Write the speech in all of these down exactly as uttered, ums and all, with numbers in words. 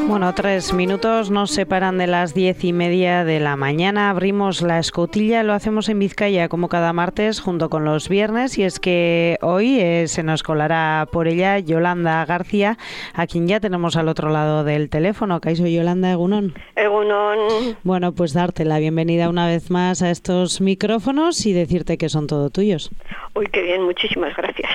Bueno, tres minutos nos separan de las diez y media de la mañana. Abrimos la escotilla, lo hacemos en Vizcaya como cada martes junto con los viernes, y es que hoy eh, se nos colará por ella Yolanda García, a quien ya tenemos al otro lado del teléfono. Kaixo, Yolanda, egunon. Egunon. Bueno, pues darte la bienvenida una vez más a estos micrófonos y decirte que son todo tuyos. Uy, qué bien, muchísimas gracias.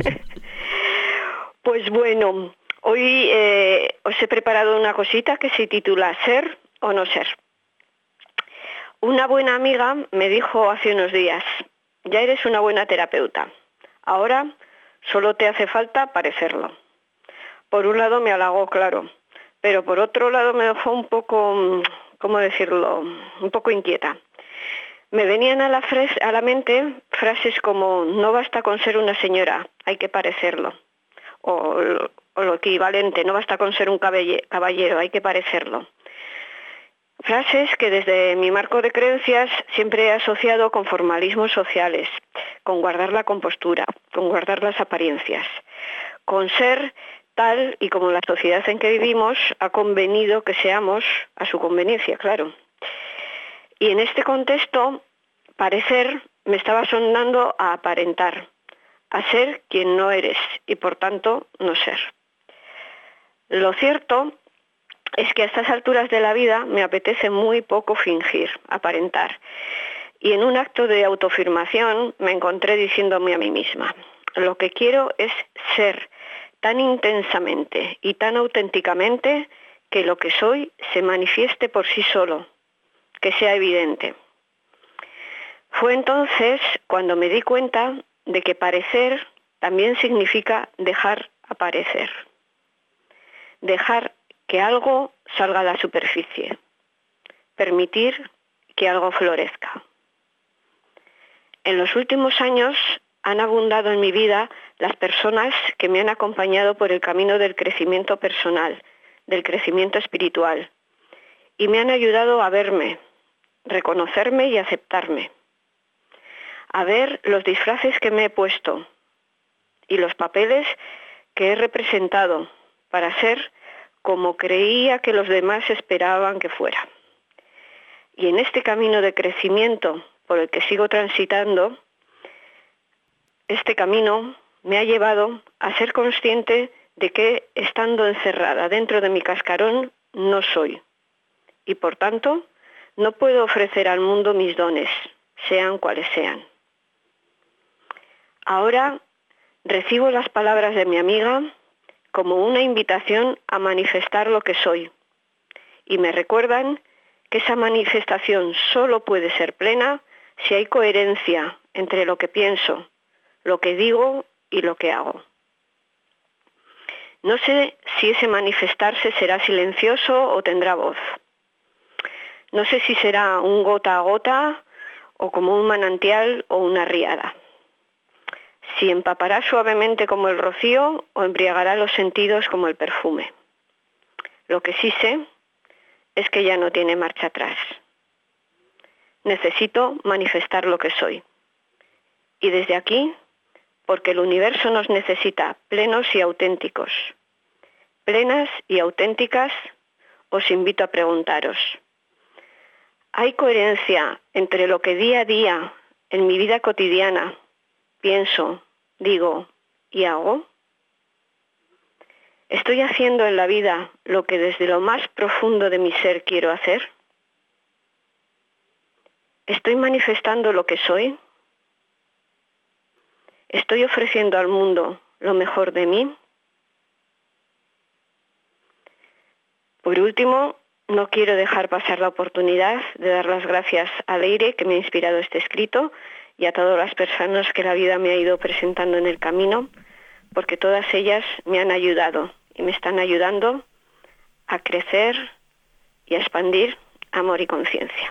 Pues bueno, hoy eh, os he preparado una cosita que se titula Ser o no ser. Una buena amiga me dijo hace unos días: ya eres una buena terapeuta, ahora solo te hace falta parecerlo. Por un lado me halagó, claro, pero por otro lado me dejó un poco, ¿cómo decirlo?, un poco inquieta. Me venían a la, fres- a la mente frases como: no basta con ser una señora, hay que parecerlo. O, o lo equivalente, no basta con ser un caballero, hay que parecerlo. Frases que desde mi marco de creencias siempre he asociado con formalismos sociales, con guardar la compostura, con guardar las apariencias, con ser tal y como la sociedad en que vivimos ha convenido que seamos, a su conveniencia, claro. Y en este contexto, parecer me estaba sonando a aparentar, a ser quien no eres y por tanto no ser. Lo cierto es que a estas alturas de la vida me apetece muy poco fingir, aparentar. Y en un acto de autoafirmación me encontré diciéndome a mí misma: lo que quiero es ser tan intensamente y tan auténticamente que lo que soy se manifieste por sí solo, que sea evidente. Fue entonces cuando me di cuenta de que parecer también significa dejar aparecer. Dejar que algo salga a la superficie. Permitir que algo florezca. En los últimos años han abundado en mi vida las personas que me han acompañado por el camino del crecimiento personal, del crecimiento espiritual, y me han ayudado a verme, reconocerme y aceptarme. A ver los disfraces que me he puesto y los papeles que he representado para ser como creía que los demás esperaban que fuera. Y en este camino de crecimiento por el que sigo transitando, este camino me ha llevado a ser consciente de que, estando encerrada dentro de mi cascarón, no soy. Y por tanto, no puedo ofrecer al mundo mis dones, sean cuales sean. Ahora recibo las palabras de mi amiga como una invitación a manifestar lo que soy, y me recuerdan que esa manifestación solo puede ser plena si hay coherencia entre lo que pienso, lo que digo y lo que hago. No sé si ese manifestarse será silencioso o tendrá voz. No sé si será un gota a gota o como un manantial o una riada. Si empapará suavemente como el rocío o embriagará los sentidos como el perfume. Lo que sí sé es que ya no tiene marcha atrás. Necesito manifestar lo que soy. Y desde aquí, porque el universo nos necesita plenos y auténticos. Plenas y auténticas, os invito a preguntaros: ¿hay coherencia entre lo que día a día, en mi vida cotidiana, pienso, digo y hago? ¿Estoy haciendo en la vida lo que desde lo más profundo de mi ser quiero hacer? ¿Estoy manifestando lo que soy? ¿Estoy ofreciendo al mundo lo mejor de mí? Por último, no quiero dejar pasar la oportunidad de dar las gracias a Leire, que me ha inspirado este escrito, y a todas las personas que la vida me ha ido presentando en el camino, porque todas ellas me han ayudado y me están ayudando a crecer y a expandir amor y conciencia.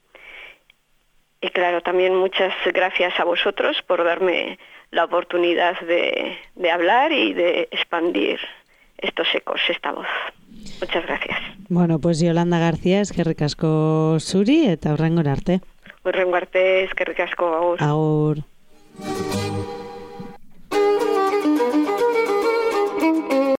Y claro, también muchas gracias a vosotros por darme la oportunidad de, de hablar y de expandir estos ecos, esta voz. Muchas gracias. Bueno, pues Yolanda García, eskerrik asko zuri eta hurrengora arte. Hurrengo arte, eskerrik asko, agur. Agur.